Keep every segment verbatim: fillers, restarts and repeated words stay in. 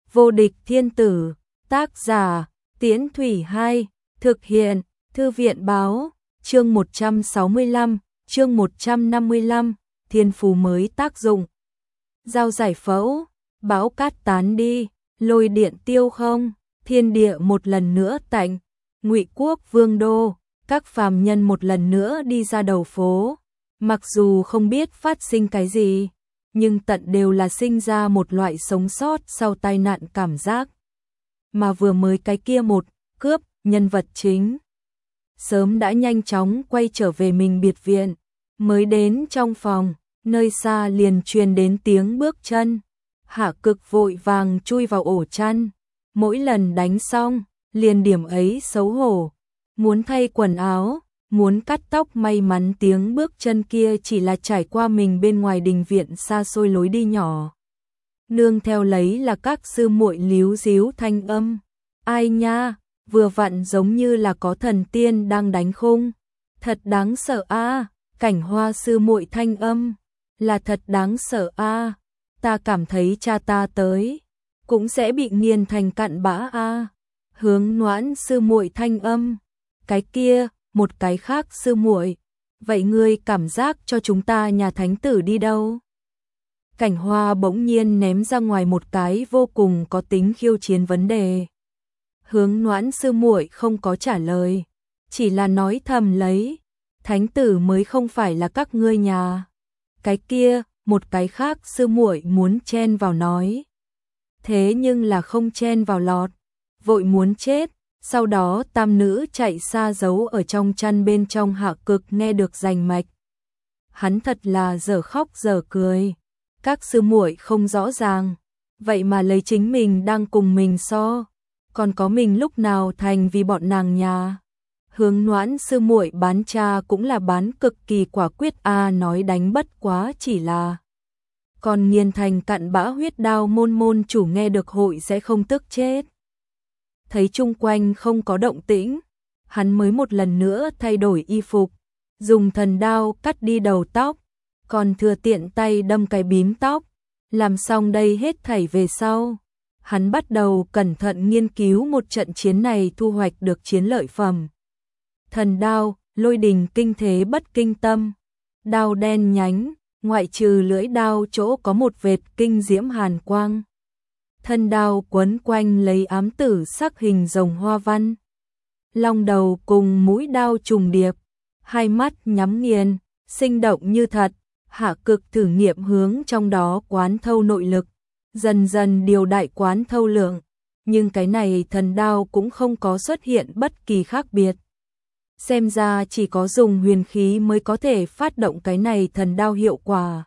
Vô địch thiên tử, tác giả, Tiễn Thủy hai, thực hiện, Thư viện báo, chương một trăm sáu mươi lăm, chương một trăm năm mươi lăm, thiên phú mới tác dụng. Giao giải phẫu, bão cát tán đi, lôi điện tiêu không, thiên địa một lần nữa tạnh, Ngụy quốc vương đô, các phàm nhân một lần nữa đi ra đầu phố, mặc dù không biết phát sinh cái gì, nhưng tận đều là sinh ra một loại sống sót sau tai nạn cảm giác. Mà vừa mới cái kia một cướp, nhân vật chính sớm đã nhanh chóng quay trở về mình biệt viện, mới đến trong phòng, nơi xa liền truyền đến tiếng bước chân. Hạ Cực vội vàng chui vào ổ chăn, mỗi lần đánh xong, liền điểm ấy xấu hổ, muốn thay quần áo, muốn cắt tóc, may mắn tiếng bước chân kia chỉ là trải qua mình bên ngoài đình viện xa xôi lối đi nhỏ. Nương theo lấy là các sư muội líu díu thanh âm. Ai nha, vừa vặn giống như là có thần tiên đang đánh khung. Thật đáng sợ a, Cảnh Hoa sư muội thanh âm. Là thật đáng sợ a, ta cảm thấy cha ta tới cũng sẽ bị nghiền thành cặn bã a. Hướng Noãn sư muội thanh âm. Cái kia, một cái khác sư muội. Vậy ngươi cảm giác cho chúng ta nhà thánh tử đi đâu? Cảnh Hoa bỗng nhiên ném ra ngoài một cái vô cùng có tính khiêu chiến vấn đề. Hướng Noãn sư muội không có trả lời, chỉ là nói thầm lấy, thánh tử mới không phải là các ngươi nhà. Cái kia, một cái khác sư muội muốn chen vào nói. Thế nhưng là không chen vào lọt, vội muốn chết. Sau đó tam nữ chạy xa giấu ở trong chăn bên trong. Hạ Cực nghe được rành mạch. Hắn thật là dở khóc dở cười. Các sư muội không rõ ràng, vậy mà lấy chính mình đang cùng mình so, còn có mình lúc nào thành vì bọn nàng nhà. Hướng Noãn sư muội bán cha cũng là bán cực kỳ quả quyết a, nói đánh bất quá chỉ là còn nghiền thành cặn bã huyết đao môn môn chủ nghe được hội sẽ không tức chết. Thấy chung quanh không có động tĩnh, hắn mới một lần nữa thay đổi y phục, dùng thần đao cắt đi đầu tóc, còn thừa tiện tay đâm cái bím tóc. Làm xong đây hết thảy về sau, hắn bắt đầu cẩn thận nghiên cứu một trận chiến này thu hoạch được chiến lợi phẩm. Thần đao, lôi đình kinh thế bất kinh tâm, đao đen nhánh, ngoại trừ lưỡi đao chỗ có một vệt kinh diễm hàn quang. Thân đao quấn quanh lấy ám tử sắc hình rồng hoa văn. Long đầu cùng mũi đao trùng điệp, hai mắt nhắm nghiền, sinh động như thật. Hạ Cực thử nghiệm hướng trong đó quán thâu nội lực, dần dần điều đại quán thâu lượng, nhưng cái này thần đao cũng không có xuất hiện bất kỳ khác biệt. Xem ra chỉ có dùng huyền khí mới có thể phát động cái này thần đao hiệu quả.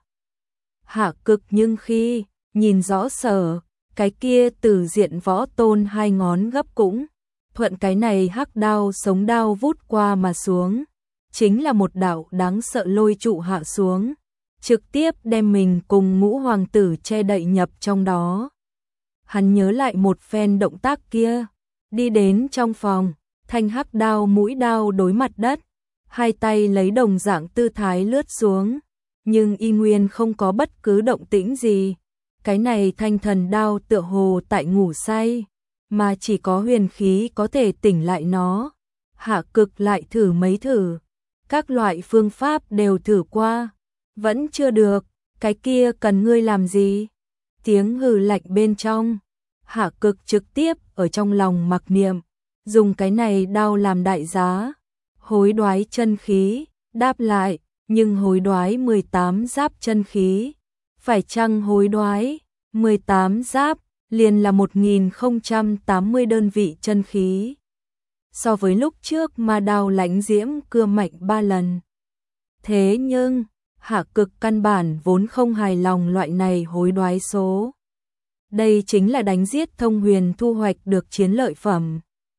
Hạ Cực nhưng khi nhìn rõ sở, cái kia từ diện võ tôn hai ngón gấp cũng thuận cái này hắc đao sống đao vút qua mà xuống, chính là một đạo đáng sợ lôi trụ hạ xuống, trực tiếp đem mình cùng ngũ hoàng tử che đậy nhập trong đó. Hắn nhớ lại một phen động tác kia, đi đến trong phòng, thanh hắc đao mũi đao đối mặt đất, hai tay lấy đồng dạng tư thái lướt xuống, nhưng y nguyên không có bất cứ động tĩnh gì. Cái này thanh thần đao tựa hồ tại ngủ say, mà chỉ có huyền khí có thể tỉnh lại nó. Hạ Cực lại thử mấy thử, các loại phương pháp đều thử qua, vẫn chưa được. Cái kia cần ngươi làm gì? Tiếng hừ lạnh bên trong. Hạ Cực trực tiếp ở trong lòng mặc niệm, dùng cái này đao làm đại giá, hối đoái chân khí, đáp lại, nhưng hối đoái mười tám giáp chân khí. Phải chăng hối đoái mười tám giáp liền là một nghìn không trăm tám mươi đơn vị chân khí. So với lúc trước mà đao lãnh diễm cưa mạnh ba lần. Thế nhưng, Hạ Cực căn bản vốn không hài lòng loại này hối đoái số. Đây chính là đánh giết thông huyền thu hoạch được chiến lợi phẩm.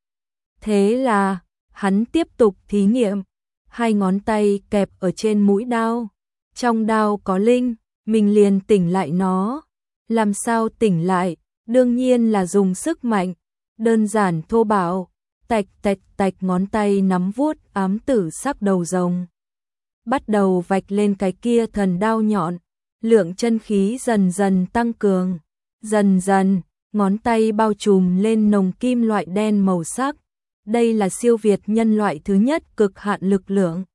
Thế là, hắn tiếp tục thí nghiệm, hai ngón tay kẹp ở trên mũi đao. Trong đao có linh, mình liền tỉnh lại nó. Làm sao tỉnh lại? Đương nhiên là dùng sức mạnh, đơn giản thô bạo, tạch tạch tạch ngón tay nắm vuốt ám tử sắc đầu rồng. Bắt đầu vạch lên cái kia thần đao nhọn, lượng chân khí dần dần tăng cường, dần dần, ngón tay bao trùm lên nồng kim loại đen màu sắc. Đây là siêu việt nhân loại thứ nhất cực hạn lực lượng.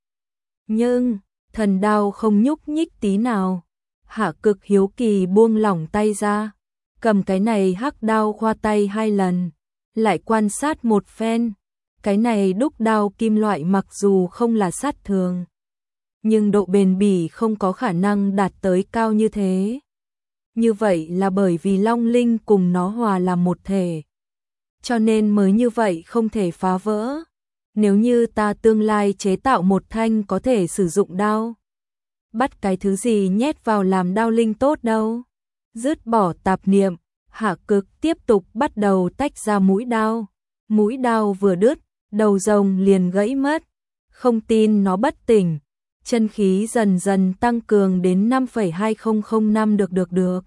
Nhưng, thần đao không nhúc nhích tí nào. Hạ Cực hiếu kỳ buông lỏng tay ra, cầm cái này hắc đao khoa tay hai lần, lại quan sát một phen. Cái này đúc đao kim loại mặc dù không là sát thường, nhưng độ bền bỉ không có khả năng đạt tới cao như thế. Như vậy là bởi vì Long Linh cùng nó hòa làm một thể, cho nên mới như vậy không thể phá vỡ. Nếu như ta tương lai chế tạo một thanh có thể sử dụng đao, bắt cái thứ gì nhét vào làm đao linh tốt đâu. Dứt bỏ tạp niệm, Hạ Cực tiếp tục bắt đầu tách ra mũi đao. Mũi đao vừa đứt, đầu rồng liền gãy mất. Không tin nó bất tỉnh. Chân khí dần dần tăng cường đến năm phẩy hai không không năm được được được.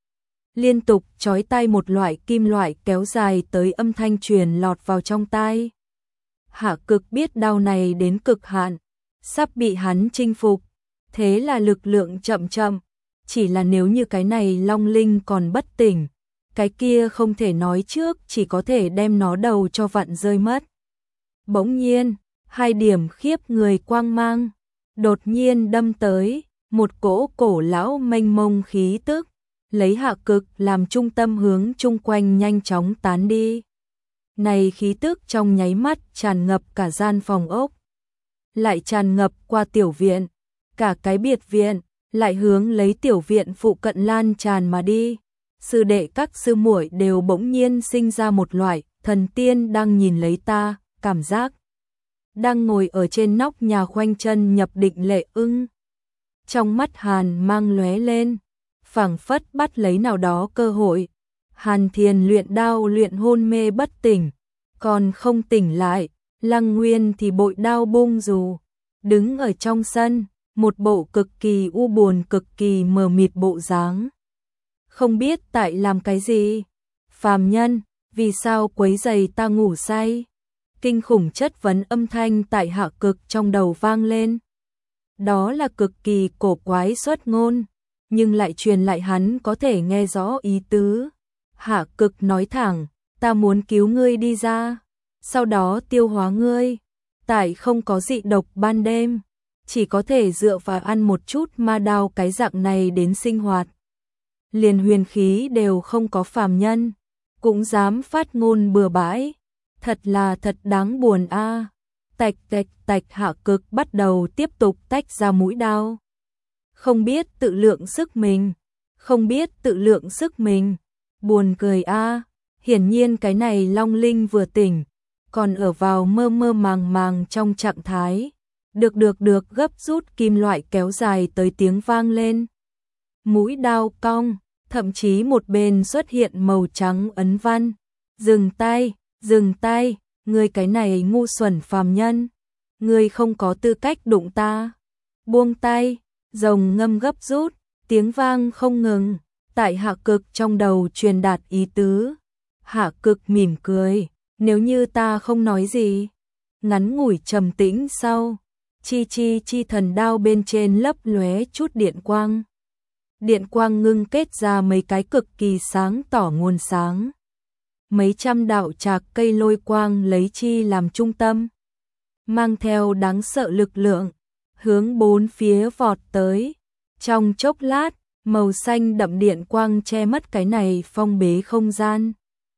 Liên tục chói tai một loại kim loại kéo dài tới âm thanh truyền lọt vào trong tai. Hạ Cực biết đao này đến cực hạn, sắp bị hắn chinh phục. Thế là lực lượng chậm chậm, chỉ là nếu như cái này Long Linh còn bất tỉnh, cái kia không thể nói trước, chỉ có thể đem nó đầu cho vặn rơi mất. Bỗng nhiên, hai điểm khiếp người quang mang đột nhiên đâm tới, một cỗ cổ lão mênh mông khí tức, lấy Hạ Cực làm trung tâm hướng chung quanh nhanh chóng tán đi. Này khí tức trong nháy mắt tràn ngập cả gian phòng ốc, lại tràn ngập qua tiểu viện, cả cái biệt viện, lại hướng lấy tiểu viện phụ cận lan tràn mà đi. Sư đệ các sư muội đều bỗng nhiên sinh ra một loại thần tiên đang nhìn lấy ta cảm giác. Đang ngồi ở trên nóc nhà khoanh chân nhập định Lệ Ưng, trong mắt hàn mang lóe lên, phảng phất bắt lấy nào đó cơ hội. Hàn Thiền luyện đao luyện hôn mê bất tỉnh, còn không tỉnh lại. Lăng Nguyên thì bội đao bung dù, đứng ở trong sân, một bộ cực kỳ u buồn, cực kỳ mờ mịt bộ dáng. Không biết tại làm cái gì? Phàm nhân, vì sao quấy rầy ta ngủ say? Kinh khủng chất vấn âm thanh tại Hạ Cực trong đầu vang lên. Đó là cực kỳ cổ quái xuất ngôn, nhưng lại truyền lại hắn có thể nghe rõ ý tứ. Hạ Cực nói thẳng, ta muốn cứu ngươi đi ra, sau đó tiêu hóa ngươi. Tại không có dị độc ban đêm, chỉ có thể dựa vào ăn một chút ma đao cái dạng này đến sinh hoạt. Liền huyền khí đều không có, phàm nhân cũng dám phát ngôn bừa bãi, thật là thật đáng buồn a. À. Tạch tạch tạch, Hạ Cực bắt đầu tiếp tục tách ra mũi đao. Không biết tự lượng sức mình, không biết tự lượng sức mình, buồn cười a. À. Hiển nhiên cái này Long Linh vừa tỉnh, còn ở vào mơ mơ màng màng trong trạng thái. Được được được, gấp rút kim loại kéo dài tới tiếng vang lên. Mũi đao cong, thậm chí một bên xuất hiện màu trắng ấn văn. Dừng tay, dừng tay, ngươi cái này ngu xuẩn phàm nhân, ngươi không có tư cách đụng ta. Buông tay, rồng ngâm gấp rút, tiếng vang không ngừng, tại Hạ Cực trong đầu truyền đạt ý tứ. Hạ Cực mỉm cười, nếu như ta không nói gì. Ngắn ngủi trầm tĩnh sau, chi chi chi thần đao bên trên lấp lóe chút điện quang. Điện quang ngưng kết ra mấy cái cực kỳ sáng tỏ nguồn sáng. Mấy trăm đạo trạc cây lôi quang lấy chi làm trung tâm, mang theo đáng sợ lực lượng, hướng bốn phía vọt tới. Trong chốc lát, màu xanh đậm điện quang che mất cái này phong bế không gian.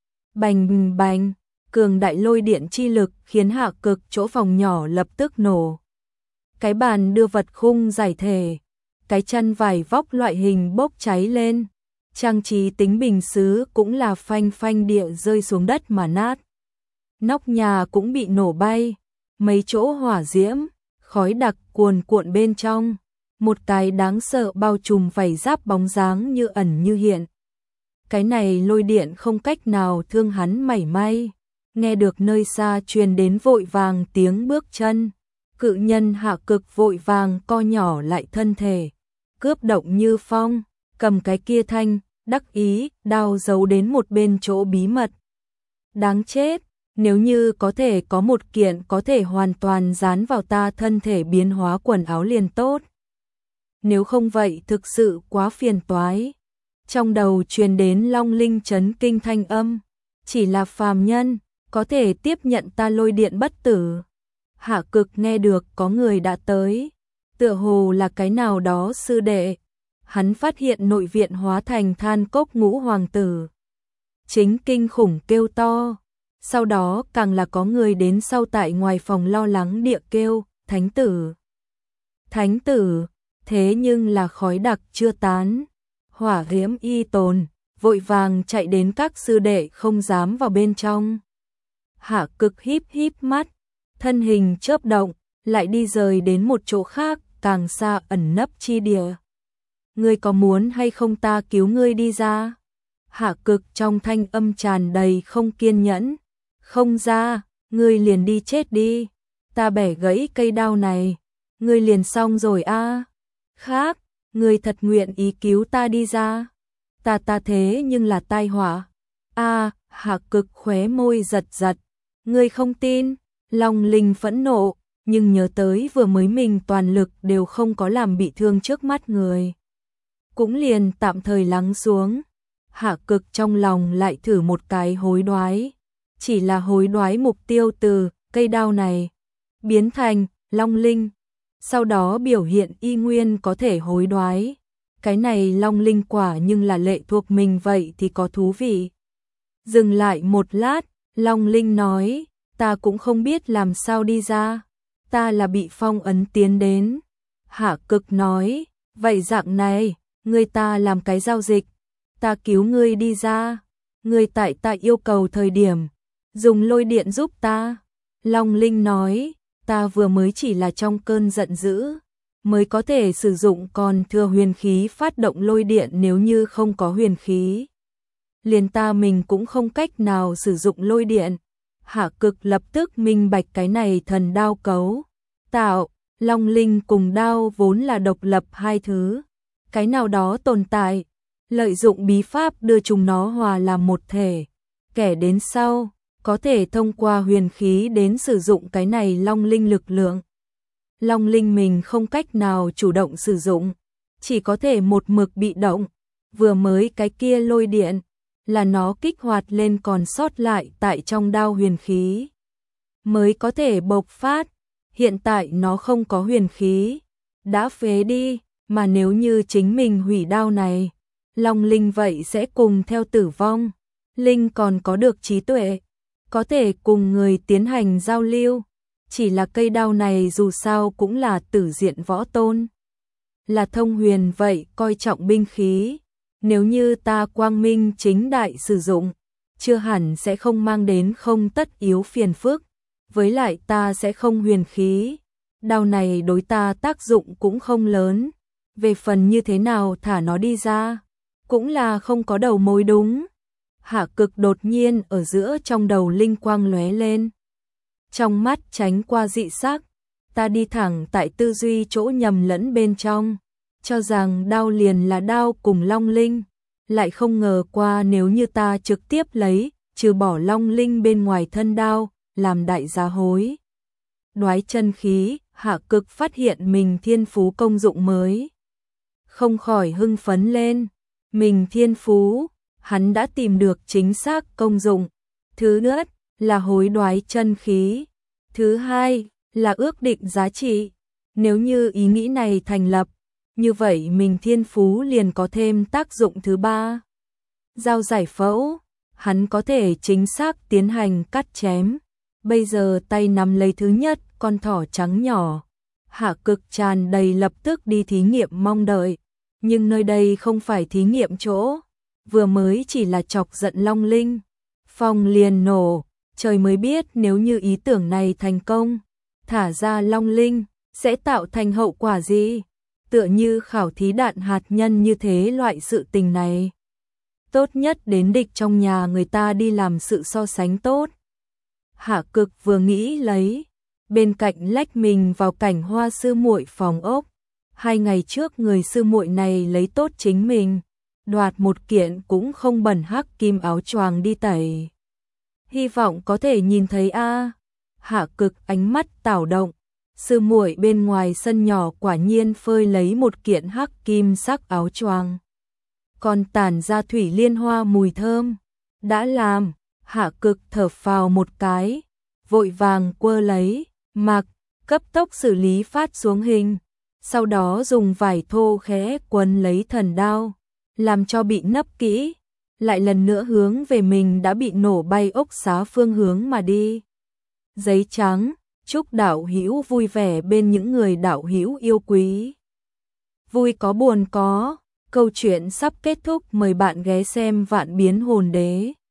Bành bành, cường đại lôi điện chi lực khiến Hạ Cực chỗ phòng nhỏ lập tức nổ. Cái bàn đưa vật khung giải thể, cái chăn vải vóc loại hình bốc cháy lên, trang trí tính bình sứ cũng là phanh phanh địa rơi xuống đất mà nát. Nóc nhà cũng bị nổ bay, mấy chỗ hỏa diễm, khói đặc cuồn cuộn bên trong, một cái đáng sợ bao trùm vảy giáp bóng dáng như ẩn như hiện. Cái này lôi điện không cách nào thương hắn mảy may. Nghe được nơi xa truyền đến vội vàng tiếng bước chân, cự nhân Hạ Cực vội vàng co nhỏ lại thân thể, cướp động như phong, cầm cái kia thanh đắc ý đao giấu đến một bên chỗ bí mật. Đáng chết, nếu như có thể có một kiện có thể hoàn toàn dán vào ta thân thể biến hóa quần áo liền tốt. Nếu không vậy thực sự quá phiền toái. Trong đầu truyền đến long linh chấn kinh thanh âm, chỉ là phàm nhân, có thể tiếp nhận ta lôi điện bất tử. Hạ Cực nghe được có người đã tới, tựa hồ là cái nào đó sư đệ. Hắn phát hiện nội viện hóa thành than cốc ngũ hoàng tử. Chính kinh khủng kêu to, sau đó càng là có người đến sau tại ngoài phòng lo lắng địa kêu, thánh tử. Thánh tử, thế nhưng là khói đặc chưa tán, hỏa diễm y tồn, vội vàng chạy đến các sư đệ không dám vào bên trong. Hạ Cực híp híp mắt, thân hình chớp động, lại đi rời đến một chỗ khác, càng xa ẩn nấp chi địa. Ngươi có muốn hay không ta cứu ngươi đi ra? Hạ Cực trong thanh âm tràn đầy không kiên nhẫn. Không ra, ngươi liền đi chết đi. Ta bẻ gãy cây đao này, ngươi liền xong rồi a. À. Khác, ngươi thật nguyện ý cứu ta đi ra. Ta ta thế nhưng là tai họa. A, à, Hạ Cực khóe môi giật giật. Ngươi không tin? Long Linh phẫn nộ, nhưng nhớ tới vừa mới mình toàn lực đều không có làm bị thương trước mắt người. Cũng liền tạm thời lắng xuống. Hạ Cực trong lòng lại thử một cái hối đoái. Chỉ là hối đoái mục tiêu từ cây đao này biến thành Long Linh. Sau đó biểu hiện y nguyên có thể hối đoái. Cái này Long Linh quả nhưng là lệ thuộc mình vậy thì có thú vị. Dừng lại một lát, Long Linh nói, ta cũng không biết làm sao đi ra. Ta là bị phong ấn tiến đến. Hạ Cực nói, vậy dạng này, ngươi ta làm cái giao dịch. Ta cứu ngươi đi ra. Ngươi tại ta yêu cầu thời điểm, dùng lôi điện giúp ta. Long Linh nói, ta vừa mới chỉ là trong cơn giận dữ, mới có thể sử dụng còn thừa huyền khí phát động lôi điện, nếu như không có huyền khí. Liền ta mình cũng không cách nào sử dụng lôi điện. Hạ Cực lập tức minh bạch cái này thần đao cấu tạo, Long Linh cùng đao vốn là độc lập hai thứ. Cái nào đó tồn tại, lợi dụng bí pháp đưa chúng nó hòa làm một thể. Kẻ đến sau, có thể thông qua huyền khí đến sử dụng cái này Long Linh lực lượng. Long Linh mình không cách nào chủ động sử dụng, chỉ có thể một mực bị động. Vừa mới cái kia lôi điện, là nó kích hoạt lên còn sót lại tại trong đao huyền khí, mới có thể bộc phát. Hiện tại nó không có huyền khí, đã phế đi, mà nếu như chính mình hủy đao này, Long Linh vậy sẽ cùng theo tử vong. Linh còn có được trí tuệ, có thể cùng người tiến hành giao lưu. Chỉ là cây đao này dù sao cũng là tử diện võ tôn, là thông huyền vậy coi trọng binh khí. Nếu như ta quang minh chính đại sử dụng, chưa hẳn sẽ không mang đến không tất yếu phiền phức. Với lại ta sẽ không huyền khí, đao này đối ta tác dụng cũng không lớn. Về phần như thế nào thả nó đi ra, cũng là không có đầu mối đúng. Hạ Cực đột nhiên ở giữa trong đầu linh quang lóe lên, trong mắt tránh qua dị sắc. Ta đi thẳng tại tư duy chỗ nhầm lẫn bên trong, cho rằng đao liền là đao cùng Long Linh, lại không ngờ qua nếu như ta trực tiếp lấy trừ bỏ Long Linh bên ngoài thân đao làm đại giá hối đoái chân khí. Hạ Cực phát hiện mình thiên phú công dụng mới, không khỏi hưng phấn lên. Mình thiên phú, hắn đã tìm được chính xác công dụng. Thứ nhất là hối đoái chân khí, thứ hai là ước định giá trị. Nếu như ý nghĩ này thành lập, như vậy mình thiên phú liền có thêm tác dụng thứ ba. Dao giải phẫu, hắn có thể chính xác tiến hành cắt chém. Bây giờ tay nắm lấy thứ nhất con thỏ trắng nhỏ, Hạ Cực tràn đầy lập tức đi thí nghiệm mong đợi. Nhưng nơi đây không phải thí nghiệm chỗ, vừa mới chỉ là chọc giận Long Linh, phong liền nổ. Trời mới biết nếu như ý tưởng này thành công, thả ra Long Linh sẽ tạo thành hậu quả gì. Tựa như khảo thí đạn hạt nhân như thế loại sự tình này, tốt nhất đến địch trong nhà người ta đi làm sự so sánh tốt. Hạ Cực vừa nghĩ lấy, bên cạnh lách mình vào cảnh Hoa sư muội phòng ốc. Hai ngày trước người sư muội này lấy tốt chính mình, đoạt một kiện cũng không bẩn hắc kim áo choàng đi tẩy. Hy vọng có thể nhìn thấy a. À. Hạ Cực ánh mắt tảo động, sư muội bên ngoài sân nhỏ quả nhiên phơi lấy một kiện hắc kim sắc áo choàng. còn tản ra thủy liên hoa mùi thơm. Đã làm, Hạ Cực thở phào một cái, vội vàng quơ lấy, mặc, cấp tốc xử lý phát xuống hình, sau đó dùng vải thô khẽ quấn lấy thần đao, làm cho bị nấp kỹ, lại lần nữa hướng về mình đã bị nổ bay ốc xá phương hướng mà đi. Giấy trắng, chúc đạo hữu vui vẻ bên những người đạo hữu yêu quý. Vui có buồn có, câu chuyện sắp kết thúc, mời bạn ghé xem Vạn Biến Hồn Đế.